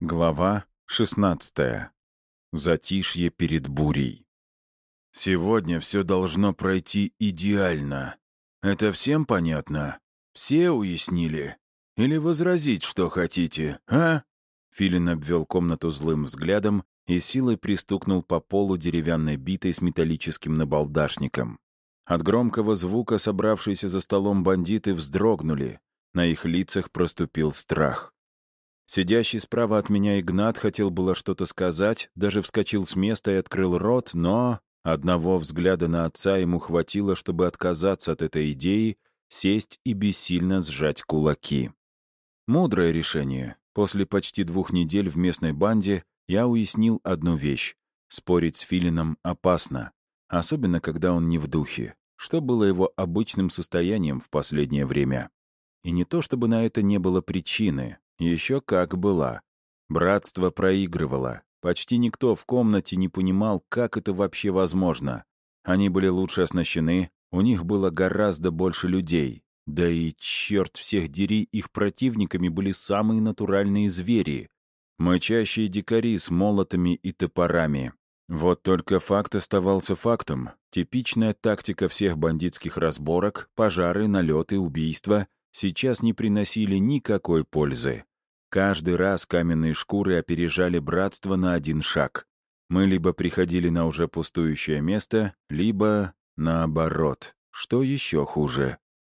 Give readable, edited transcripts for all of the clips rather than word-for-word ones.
Глава 16. Затишье перед бурей. Сегодня все должно пройти идеально. Это всем понятно? Все уяснили? Или возразить, что хотите, а? Филин обвел комнату злым взглядом и силой пристукнул по полу деревянной битой с металлическим набалдашником. От громкого звука собравшиеся за столом бандиты вздрогнули. На их лицах проступил страх. Сидящий справа от меня Игнат хотел было что-то сказать, даже вскочил с места и открыл рот, но одного взгляда на отца ему хватило, чтобы отказаться от этой идеи, сесть и бессильно сжать кулаки. Мудрое решение. После почти 2 недель в местной банде я уяснил одну вещь. Спорить с Филином опасно, особенно когда он не в духе, что было его обычным состоянием в последнее время. И не то чтобы на это не было причины. Еще как была. Братство проигрывало. Почти никто в комнате не понимал, как это вообще возможно. Они были лучше оснащены, у них было гораздо больше людей. Да и, черт всех дери, их противниками были самые натуральные звери. Мычащие дикари с молотами и топорами. Вот только факт оставался фактом. Типичная тактика всех бандитских разборок, пожары, налеты, убийства сейчас не приносили никакой пользы. Каждый раз каменные шкуры опережали братство на 1 шаг. Мы либо приходили на уже пустующее место, либо наоборот, что еще хуже.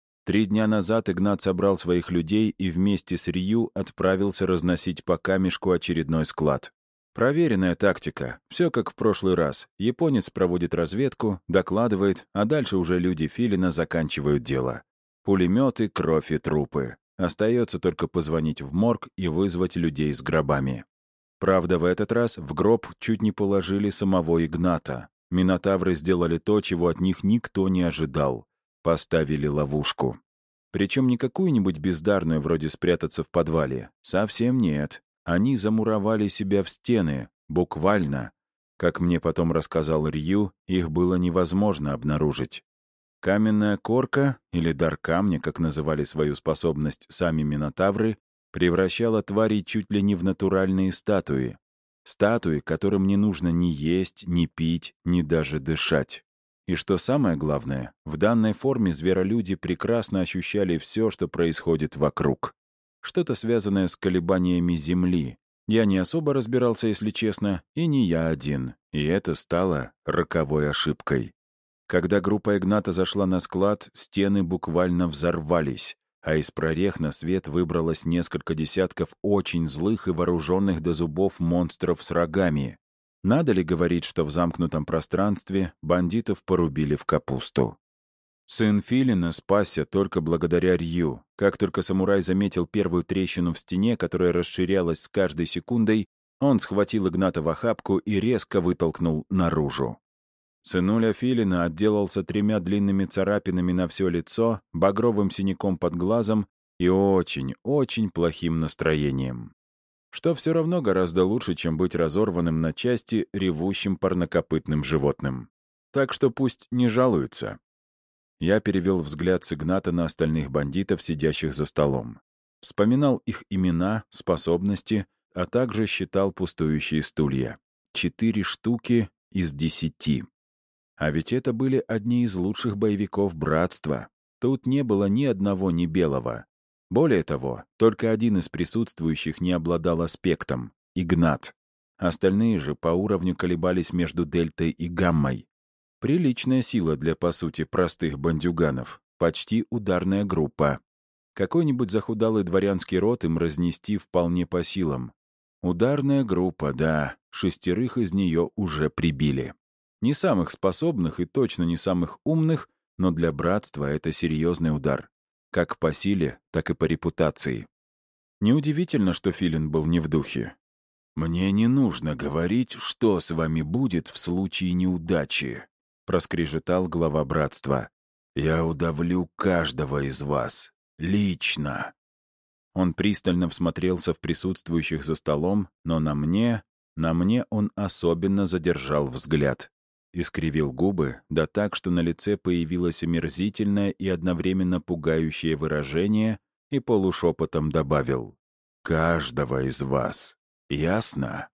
3 дня назад Игнат собрал своих людей и вместе с Рью отправился разносить по камешку очередной склад. Проверенная тактика. Все как в прошлый раз. Японец проводит разведку, докладывает, а дальше уже люди Филина заканчивают дело. Пулеметы, кровь и трупы. Остается только позвонить в морг и вызвать людей с гробами. Правда, в этот раз в гроб чуть не положили самого Игната. Минотавры сделали то, чего от них никто не ожидал. Поставили ловушку. Причем не какую-нибудь бездарную, вроде спрятаться в подвале. Совсем нет. Они замуровали себя в стены. Буквально. Как мне потом рассказал Рью, их было невозможно обнаружить. Каменная корка, или дар камня, как называли свою способность сами минотавры, превращала тварей чуть ли не в натуральные статуи. Статуи, которым не нужно ни есть, ни пить, ни даже дышать. И что самое главное, в данной форме зверолюди прекрасно ощущали все, что происходит вокруг. Что-то связанное с колебаниями Земли. Я не особо разбирался, если честно, и не я один. И это стало роковой ошибкой. Когда группа Игната зашла на склад, стены буквально взорвались, а из прорех на свет выбралось несколько десятков очень злых и вооруженных до зубов монстров с рогами. Надо ли говорить, что в замкнутом пространстве бандитов порубили в капусту? Сын Филина спасся только благодаря Рью. Как только самурай заметил первую трещину в стене, которая расширялась с каждой секундой, он схватил Игната в охапку и резко вытолкнул наружу. Сынуля Филина отделался 3 длинными царапинами на все лицо, багровым синяком под глазом и очень плохим настроением. Что все равно гораздо лучше, чем быть разорванным на части ревущим парнокопытным животным. Так что пусть не жалуются. Я перевел взгляд с Игната на остальных бандитов, сидящих за столом. Вспоминал их имена, способности, а также считал пустующие стулья. 4 штуки из 10. А ведь это были одни из лучших боевиков братства. Тут не было ни одного не белого. Более того, только один из присутствующих не обладал аспектом — Игнат. Остальные же по уровню колебались между дельтой и гаммой. Приличная сила для, по сути, простых бандюганов. Почти ударная группа. Какой-нибудь захудалый дворянский род им разнести вполне по силам. Ударная группа, да, 6 из нее уже прибили. Не самых способных и точно не самых умных, но для братства это серьезный удар. Как по силе, так и по репутации. Неудивительно, что Филин был не в духе. «Мне не нужно говорить, что с вами будет в случае неудачи», — проскрежетал глава братства. «Я удавлю каждого из вас. Лично». Он пристально всмотрелся в присутствующих за столом, но на мне он особенно задержал взгляд. Искривил губы, да так, что на лице появилось омерзительное и одновременно пугающее выражение, и полушепотом добавил: «Каждого из вас. Ясно?»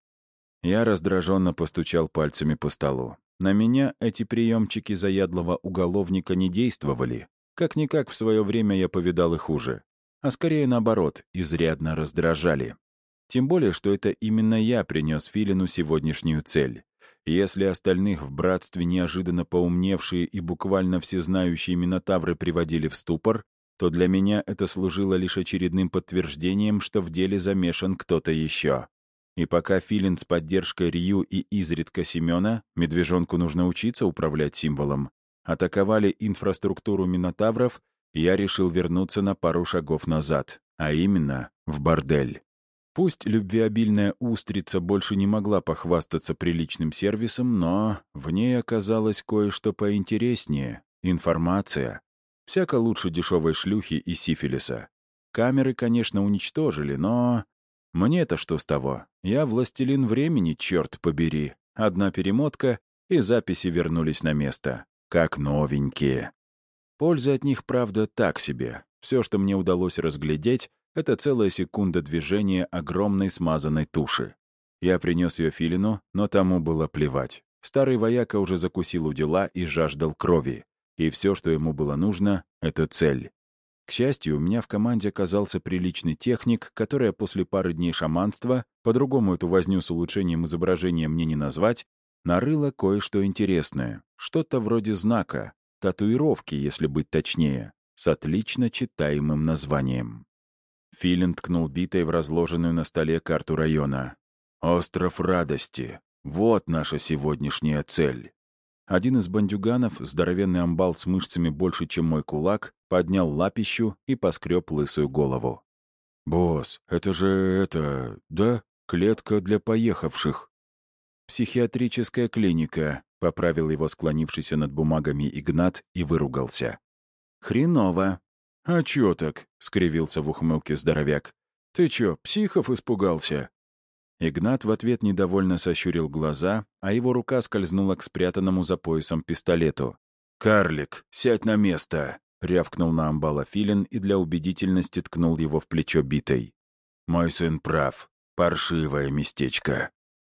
Я раздраженно постучал пальцами по столу. На меня эти приемчики заядлого уголовника не действовали. Как-никак в свое время я повидал и хуже. А скорее наоборот, изрядно раздражали. Тем более, что это именно я принес Филину сегодняшнюю цель. Если остальных в братстве неожиданно поумневшие и буквально всезнающие минотавры приводили в ступор, то для меня это служило лишь очередным подтверждением, что в деле замешан кто-то еще. И пока Филин с поддержкой Рью и изредка Семена, медвежонку нужно учиться управлять символом, атаковали инфраструктуру минотавров, я решил вернуться на пару шагов назад, а именно в бордель. Пусть любвеобильная устрица больше не могла похвастаться приличным сервисом, но в ней оказалось кое-что поинтереснее — информация. Всяко лучше дешевой шлюхи и сифилиса. Камеры, конечно, уничтожили, но... Мне-то что с того? Я властелин времени, черт побери. Одна перемотка, и записи вернулись на место. Как новенькие. Польза от них, правда, так себе. Все, что мне удалось разглядеть, это целая секунда движения огромной смазанной туши. Я принес ее Филину, но тому было плевать. Старый вояка уже закусил у дела и жаждал крови. И все, что ему было нужно, — это цель. К счастью, у меня в команде оказался приличный техник, который после пары дней шаманства, по-другому эту возню с улучшением изображения мне не назвать, нарыло кое-что интересное. Что-то вроде знака, татуировки, если быть точнее, с отлично читаемым названием. Филин ткнул битой в разложенную на столе карту района. «Остров Радости. Вот наша сегодняшняя цель». Один из бандюганов, здоровенный амбал с мышцами больше, чем мой кулак, поднял лапищу и поскреб лысую голову. «Босс, это же, да, клетка для поехавших». «Психиатрическая клиника», — поправил его склонившийся над бумагами Игнат и выругался. «Хреново». «А чё так?» — скривился в ухмылке здоровяк. «Ты чё, психов испугался?» Игнат в ответ недовольно сощурил глаза, а его рука скользнула к спрятанному за поясом пистолету. «Карлик, сядь на место!» — рявкнул на амбала Филин и для убедительности ткнул его в плечо битой. «Мой сын прав. Паршивое местечко».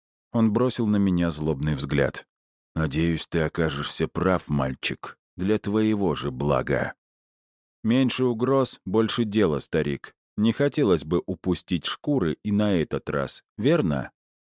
Он бросил на меня злобный взгляд. «Надеюсь, ты окажешься прав, мальчик. Для твоего же блага». «Меньше угроз, больше дела, старик. Не хотелось бы упустить шкуры и на этот раз, верно?»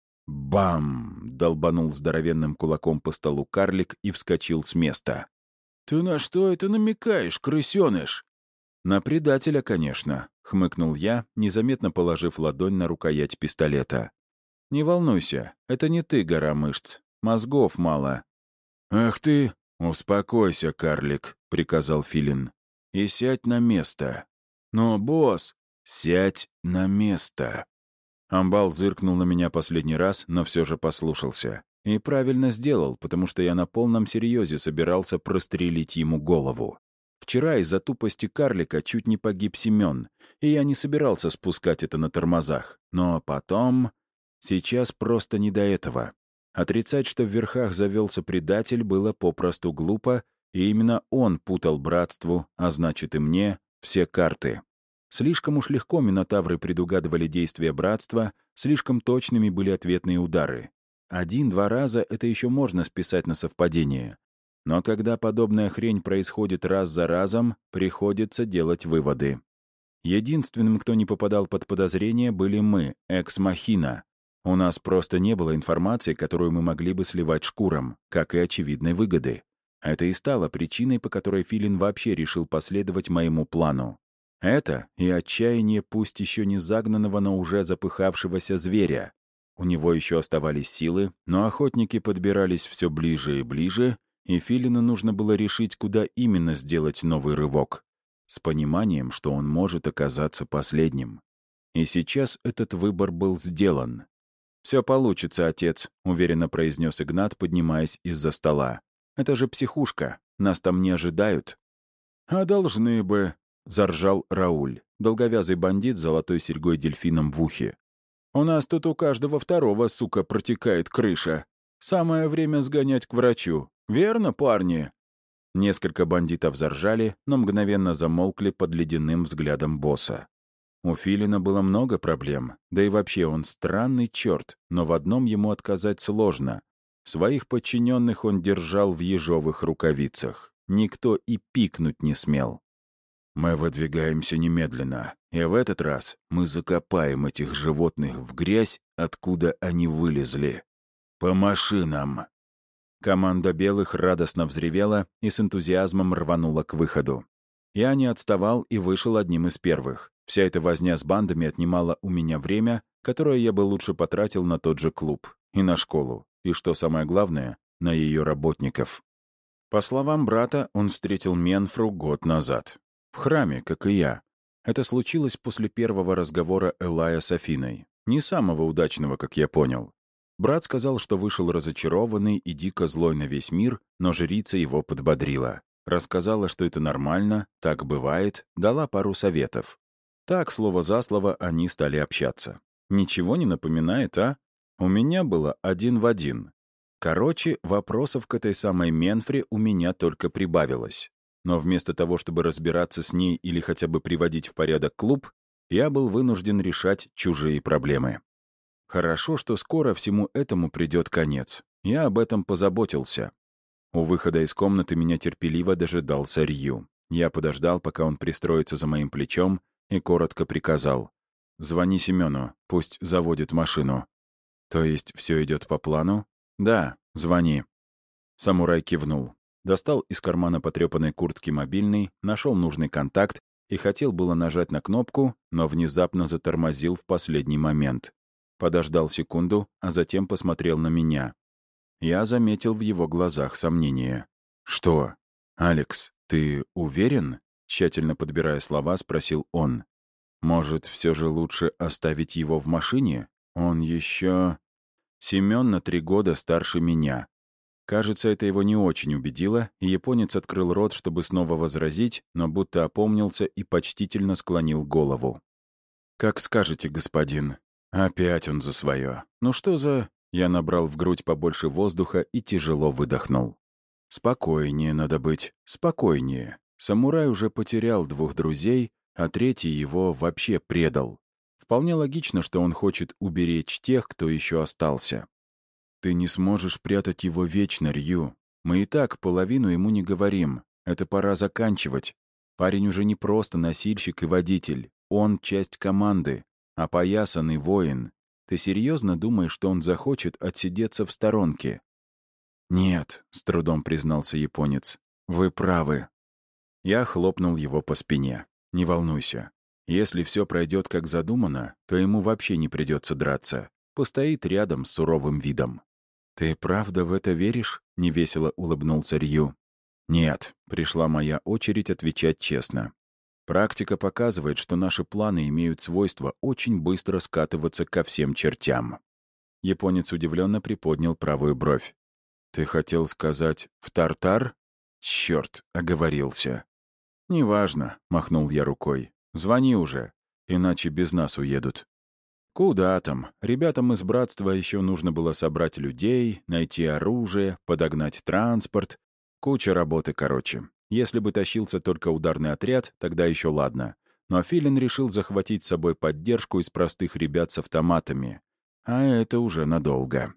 «Бам!» — долбанул здоровенным кулаком по столу карлик и вскочил с места. «Ты на что это намекаешь, крысёныш?» «На предателя, конечно», — хмыкнул я, незаметно положив ладонь на рукоять пистолета. «Не волнуйся, это не ты, гора мышц. Мозгов мало». «Ах ты! Успокойся, карлик», — приказал Филин. «И сядь на место». «Но, босс...» «Сядь на место». Амбал зыркнул на меня последний раз, но все же послушался. И правильно сделал, потому что я на полном серьезе собирался прострелить ему голову. Вчера из-за тупости карлика чуть не погиб Семен, и я не собирался спускать это на тормозах. Но потом... Сейчас просто не до этого. Отрицать, что в верхах завелся предатель, было попросту глупо, и именно он путал братству, а значит и мне, все карты. Слишком уж легко минотавры предугадывали действия братства, слишком точными были ответные удары. 1-2 раза это еще можно списать на совпадение. Но когда подобная хрень происходит раз за разом, приходится делать выводы. Единственным, кто не попадал под подозрение, были мы, экс-махина. У нас просто не было информации, которую мы могли бы сливать шкурам, как и очевидной выгоды. Это и стало причиной, по которой Филин вообще решил последовать моему плану. Это и отчаяние пусть еще не загнанного, но уже запыхавшегося зверя. У него еще оставались силы, но охотники подбирались все ближе и ближе, и Филину нужно было решить, куда именно сделать новый рывок. С пониманием, что он может оказаться последним. И сейчас этот выбор был сделан. «Все получится, отец», — уверенно произнес Игнат, поднимаясь из-за стола. «Это же психушка. Нас там не ожидают». «А должны бы», — заржал Рауль, долговязый бандит с золотой серьгой-дельфином в ухе. «У нас тут у каждого второго, сука, протекает крыша. Самое время сгонять к врачу. Верно, парни?» Несколько бандитов заржали, но мгновенно замолкли под ледяным взглядом босса. У Филина было много проблем, да и вообще он странный черт, но в одном ему отказать сложно. Своих подчиненных он держал в ежовых рукавицах. Никто и пикнуть не смел. «Мы выдвигаемся немедленно, и в этот раз мы закопаем этих животных в грязь, откуда они вылезли. По машинам!» Команда белых радостно взревела и с энтузиазмом рванула к выходу. Я не отставал и вышел одним из первых. Вся эта возня с бандами отнимала у меня время, которое я бы лучше потратил на тот же клуб, и на школу, и, что самое главное, на ее работников. По словам брата, он встретил Менфру год назад. В храме, как и я. Это случилось после первого разговора Элая с Афиной. Не самого удачного, как я понял. Брат сказал, что вышел разочарованный и дико злой на весь мир, но жрица его подбодрила. Рассказала, что это нормально, так бывает, дала пару советов. Так, слово за слово, они стали общаться. Ничего не напоминает, а? У меня было 1 в 1. Короче, вопросов к этой самой Менфре у меня только прибавилось. Но вместо того, чтобы разбираться с ней или хотя бы приводить в порядок клуб, я был вынужден решать чужие проблемы. Хорошо, что скоро всему этому придет конец. Я об этом позаботился. У выхода из комнаты меня терпеливо дожидался Рью. Я подождал, пока он пристроится за моим плечом, и коротко приказал. «Звони Семену, пусть заводит машину». «То есть все идет по плану?» «Да, звони». Самурай кивнул. Достал из кармана потрепанной куртки мобильный, нашел нужный контакт и хотел было нажать на кнопку, но внезапно затормозил в последний момент. Подождал секунду, а затем посмотрел на меня. Я заметил в его глазах сомнение. «Что? Алекс, ты уверен?» Тщательно подбирая слова, спросил он. «Может, все же лучше оставить его в машине? Он еще...» Семен на 3 года старше меня. Кажется, это его не очень убедило, и японец открыл рот, чтобы снова возразить, но будто опомнился и почтительно склонил голову. «Как скажете, господин». Опять он за свое. «Ну что за...» Я набрал в грудь побольше воздуха и тяжело выдохнул. «Спокойнее надо быть, спокойнее. Самурай уже потерял 2 друзей, а 3-й его вообще предал. Вполне логично, что он хочет уберечь тех, кто еще остался. Ты не сможешь прятать его вечно, Рью. Мы и так половину ему не говорим. Это пора заканчивать. Парень уже не просто носильщик и водитель. Он часть команды, опоясанный воин. Ты серьезно думаешь, что он захочет отсидеться в сторонке?» «Нет», — с трудом признался японец, — «вы правы». Я хлопнул его по спине. «Не волнуйся. Если все пройдет как задумано, то ему вообще не придется драться. Постоит рядом с суровым видом». «Ты правда в это веришь?» — невесело улыбнулся Рью. «Нет», — пришла моя очередь отвечать честно. Практика показывает, что наши планы имеют свойство очень быстро скатываться ко всем чертям. Японец удивленно приподнял правую бровь. «Ты хотел сказать «в Тартар»?» «Черт», — оговорился. «Неважно», — махнул я рукой. «Звони уже, иначе без нас уедут». «Куда там? Ребятам из братства еще нужно было собрать людей, найти оружие, подогнать транспорт. Куча работы, короче. Если бы тащился только ударный отряд, тогда еще ладно. Но Филин решил захватить с собой поддержку из простых ребят с автоматами. А это уже надолго.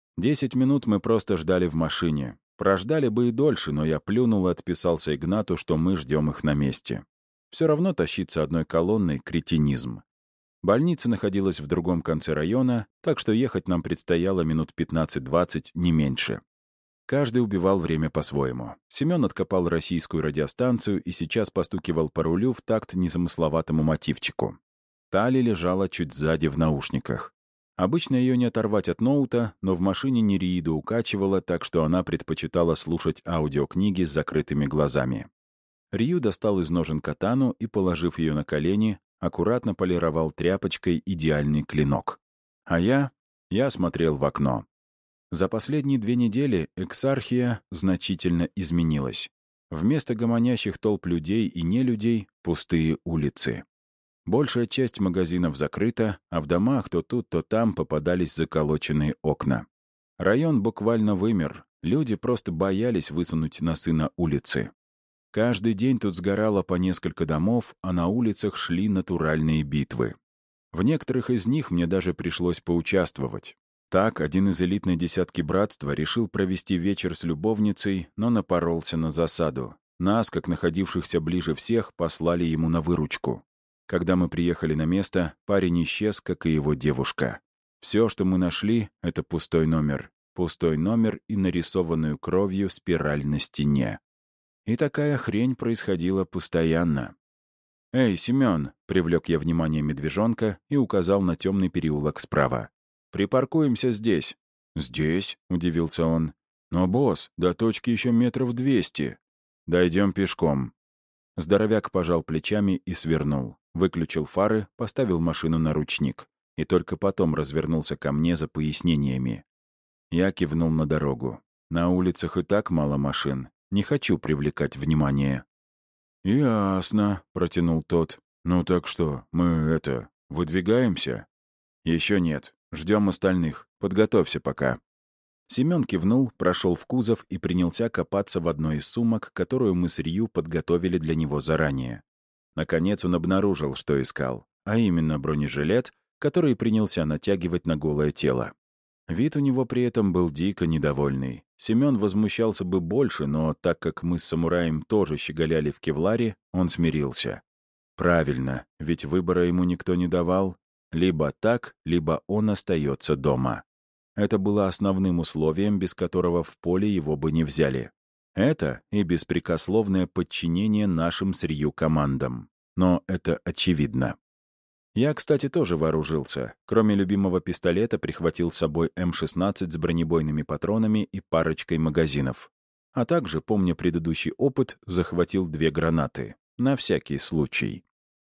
10 минут мы просто ждали в машине. Прождали бы и дольше, но я плюнул и отписался Игнату, что мы ждем их на месте. Все равно тащиться одной колонной — кретинизм. Больница находилась в другом конце района, так что ехать нам предстояло минут 15-20, не меньше. Каждый убивал время по-своему. Семен откопал российскую радиостанцию и сейчас постукивал по рулю в такт незамысловатому мотивчику. Тали лежала чуть сзади в наушниках. Обычно ее не оторвать от ноута, но в машине Нереиду укачивала, так что она предпочитала слушать аудиокниги с закрытыми глазами. Рью достал из ножен катану и, положив ее на колени, аккуратно полировал тряпочкой идеальный клинок. А я смотрел в окно. За последние 2 недели Эксархия значительно изменилась. Вместо гомонящих толп людей и нелюдей — пустые улицы. Большая часть магазинов закрыта, а в домах то тут, то там попадались заколоченные окна. Район буквально вымер, люди просто боялись высунуть носы на улицы. Каждый день тут сгорало по несколько домов, а на улицах шли натуральные битвы. В некоторых из них мне даже пришлось поучаствовать. Так, один из элитной десятки братства решил провести вечер с любовницей, но напоролся на засаду. Нас, как находившихся ближе всех, послали ему на выручку. Когда мы приехали на место, парень исчез, как и его девушка. Все, что мы нашли, — это пустой номер. Пустой номер и нарисованную кровью спираль на стене. И такая хрень происходила постоянно. «Эй, Семен!» — привлек я внимание медвежонка и указал на темный переулок справа. «Припаркуемся здесь». «Здесь?» — удивился он. «Но, босс, до точки еще метров 200. Дойдем пешком». Здоровяк пожал плечами и свернул. Выключил фары, поставил машину на ручник. И только потом развернулся ко мне за пояснениями. Я кивнул на дорогу. На улицах и так мало машин. Не хочу привлекать внимание. «Ясно», — протянул тот. «Ну так что, мы, выдвигаемся?» «Еще нет. Ждем остальных. Подготовься пока». Семен кивнул, прошел в кузов и принялся копаться в одной из сумок, которую мы с Рью подготовили для него заранее. Наконец он обнаружил, что искал, а именно бронежилет, который принялся натягивать на голое тело. Вид у него при этом был дико недовольный. Семен возмущался бы больше, но так как мы с самураем тоже щеголяли в кевларе, он смирился. Правильно, ведь выбора ему никто не давал. Либо так, либо он остается дома. Это было основным условием, без которого в поле его бы не взяли. Это и беспрекословное подчинение нашим с Рью командам. Но это очевидно. Я, кстати, тоже вооружился. Кроме любимого пистолета, прихватил с собой М-16 с бронебойными патронами и парочкой магазинов. А также, помня предыдущий опыт, захватил 2 гранаты. На всякий случай.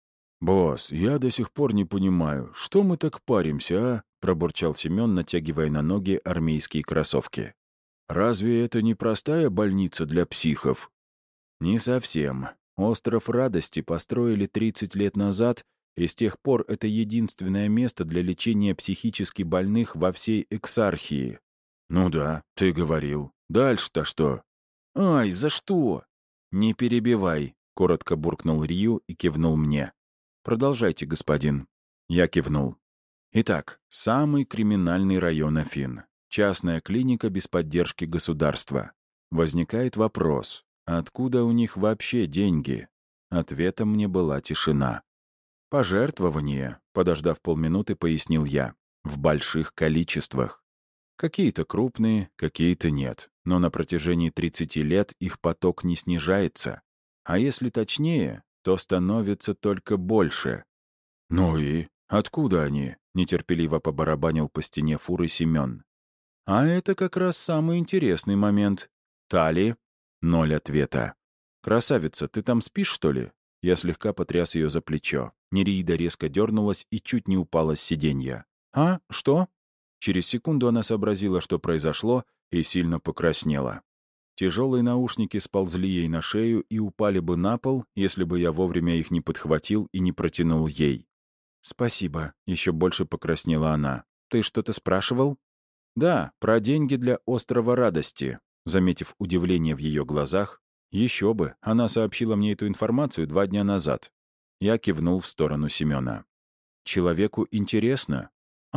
«Босс, я до сих пор не понимаю, что мы так паримся, а?» — пробурчал Семен, натягивая на ноги армейские кроссовки. «Разве это не простая больница для психов?» «Не совсем. Остров Радости построили 30 лет назад, и с тех пор это единственное место для лечения психически больных во всей Эксархии». «Ну да, ты говорил. Дальше-то что?» «Ай, за что?» «Не перебивай», — коротко буркнул Рью и кивнул мне. «Продолжайте, господин». Я кивнул. Итак, самый криминальный район Афин. Частная клиника без поддержки государства. Возникает вопрос, откуда у них вообще деньги? Ответом мне была тишина. «Пожертвования», — подождав полминуты, пояснил я, — «в больших количествах. Какие-то крупные, какие-то нет, но на протяжении 30 лет их поток не снижается. А если точнее, то становится только больше». «Ну и откуда они?» — нетерпеливо побарабанил по стене фуры Семен. «А это как раз самый интересный момент. Тали?» — 0 ответа. «Красавица, ты там спишь, что ли?» Я слегка потряс ее за плечо. Нереида резко дернулась и чуть не упала с сиденья. «А? Что?» Через секунду она сообразила, что произошло, и сильно покраснела. Тяжелые наушники сползли ей на шею и упали бы на пол, если бы я вовремя их не подхватил и не протянул ей. «Спасибо», — еще больше покраснела она. «Ты что-то спрашивал?» «Да, про деньги для острова Радости», — заметив удивление в ее глазах. «Еще бы, она сообщила мне эту информацию 2 дня назад». Я кивнул в сторону Семена. «Человеку интересно?»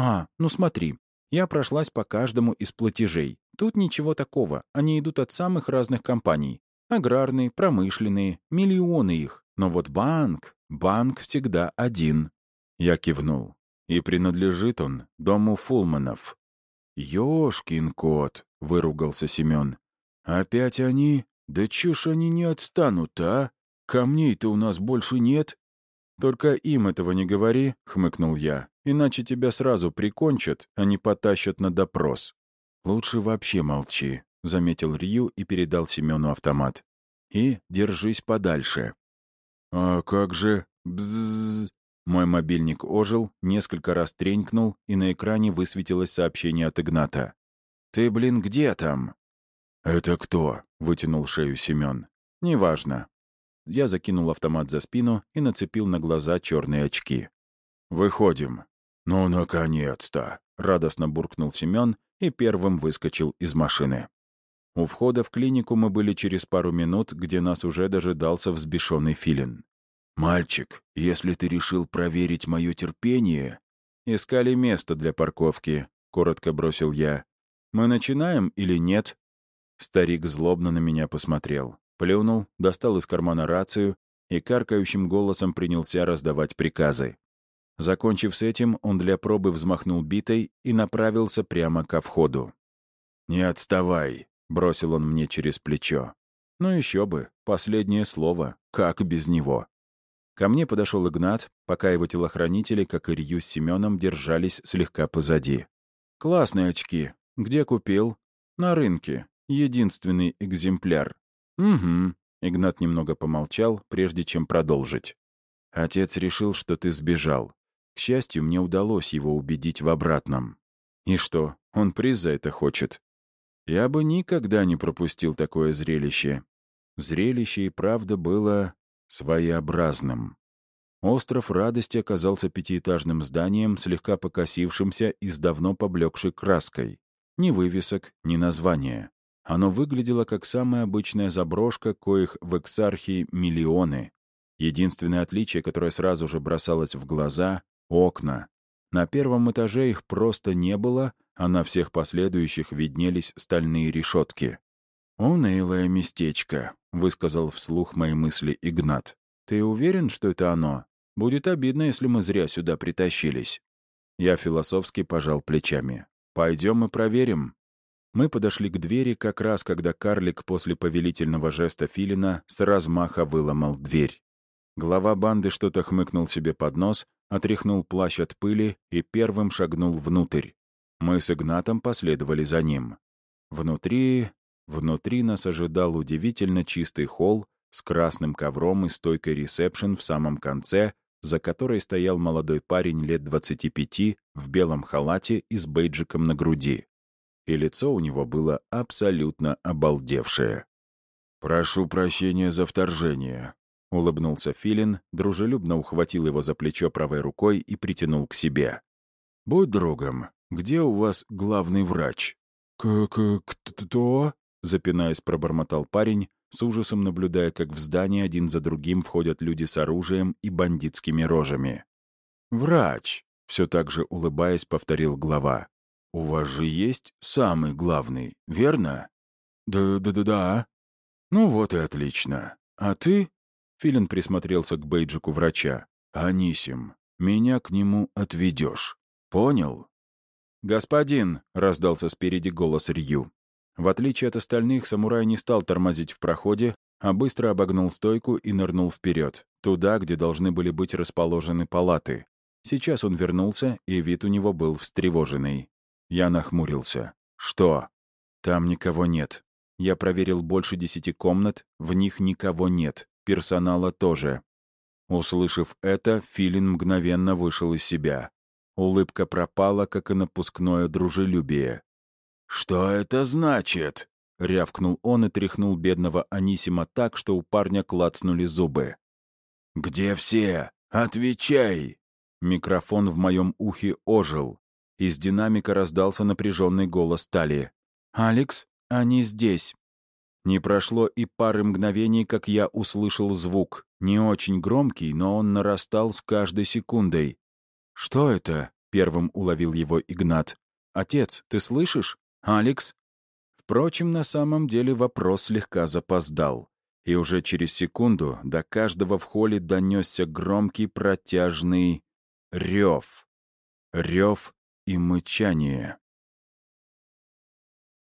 Ну смотри, я прошлась по каждому из платежей. Тут ничего такого, они идут от самых разных компаний. Аграрные, промышленные, миллионы их. Но вот банк всегда один». Я кивнул. «И принадлежит он дому Фулманов». «Ёшкин кот», — выругался Семен. «Опять они? Да чушь они не отстанут, а? Камней-то у нас больше нет». «Только им этого не говори», — хмыкнул я, «иначе тебя сразу прикончат, а не потащат на допрос». «Лучше вообще молчи», — заметил Рью и передал Семену автомат. «И держись подальше». «А как же...» «Бзззз». Мой мобильник ожил, несколько раз тренькнул, и на экране высветилось сообщение от Игната. «Ты, блин, где там?» «Это кто?» — вытянул шею Семен. «Неважно». Я закинул автомат за спину и нацепил на глаза черные очки. «Выходим». «Ну, наконец-то!» — радостно буркнул Семен и первым выскочил из машины. У входа в клинику мы были через пару минут, где нас уже дожидался взбешенный филин. «Мальчик, если ты решил проверить мое терпение...» «Искали место для парковки», — коротко бросил я. «Мы начинаем или нет?» Старик злобно на меня посмотрел, плюнул, достал из кармана рацию и каркающим голосом принялся раздавать приказы. Закончив с этим, он для пробы взмахнул битой и направился прямо ко входу. «Не отставай», — бросил он мне через плечо. Ну еще бы, последнее слово, как без него. Ко мне подошел Игнат, пока его телохранители, как и Рью с Семеном, держались слегка позади. «Классные очки. Где купил?» «На рынке. Единственный экземпляр». «Угу». Игнат немного помолчал, прежде чем продолжить. «Отец решил, что ты сбежал. К счастью, мне удалось его убедить в обратном. И что, он приз за это хочет? Я бы никогда не пропустил такое зрелище». Зрелище и правда было своеобразным. Остров Радости оказался пятиэтажным зданием, слегка покосившимся и с давно поблекшей краской. Ни вывесок, ни названия. Оно выглядело как самая обычная заброшка, коих в Эксархии миллионы. Единственное отличие, которое сразу же бросалось в глаза — окна. На первом этаже их просто не было, а на всех последующих виднелись стальные решетки. «Унылое местечко», — высказал вслух мои мысли Игнат. «Ты уверен, что это оно? Будет обидно, если мы зря сюда притащились». Я философски пожал плечами. «Пойдем и проверим». Мы подошли к двери как раз, когда карлик после повелительного жеста филина с размаха выломал дверь. Глава банды что-то хмыкнул себе под нос, отряхнул плащ от пыли и первым шагнул внутрь. Мы с Игнатом последовали за ним. Внутри нас ожидал удивительно чистый холл с красным ковром и стойкой ресепшн в самом конце, за которой стоял молодой парень лет 25 в белом халате и с бейджиком на груди. И лицо у него было абсолютно обалдевшее. «Прошу прощения за вторжение», — улыбнулся Филин, дружелюбно ухватил его за плечо правой рукой и притянул к себе. «Будь другом, где у вас главный врач?» «Кто?» — запинаясь, пробормотал парень, с ужасом наблюдая, как в здание один за другим входят люди с оружием и бандитскими рожами. «Врач», — все так же улыбаясь, повторил глава. «У вас же есть самый главный, верно?» «Да». «Ну вот и отлично. А ты?» — Филин присмотрелся к бейджику врача. «Анисим, меня к нему отведешь. Понял?» «Господин», — раздался спереди голос Рью. В отличие от остальных, самурай не стал тормозить в проходе, а быстро обогнул стойку и нырнул вперед, туда, где должны были быть расположены палаты. Сейчас он вернулся, и вид у него был встревоженный. Я нахмурился. «Что?» «Там никого нет. Я проверил больше 10 комнат, в них никого нет, персонала тоже». Услышав это, Филин мгновенно вышел из себя. Улыбка пропала, как и напускное дружелюбие. «Что это значит?» — рявкнул он и тряхнул бедного Анисима так, что у парня клацнули зубы. «Где все? Отвечай!» Микрофон в моем ухе ожил. Из динамика раздался напряженный голос Тали. «Алекс, они здесь». Не прошло и пары мгновений, как я услышал звук. Не очень громкий, но он нарастал с каждой секундой. «Что это?» — первым уловил его Игнат. «Отец, ты слышишь? Алекс?» Впрочем, на самом деле вопрос слегка запоздал. И уже через секунду до каждого в холле донесся громкий протяжный рев. Рев и мычание.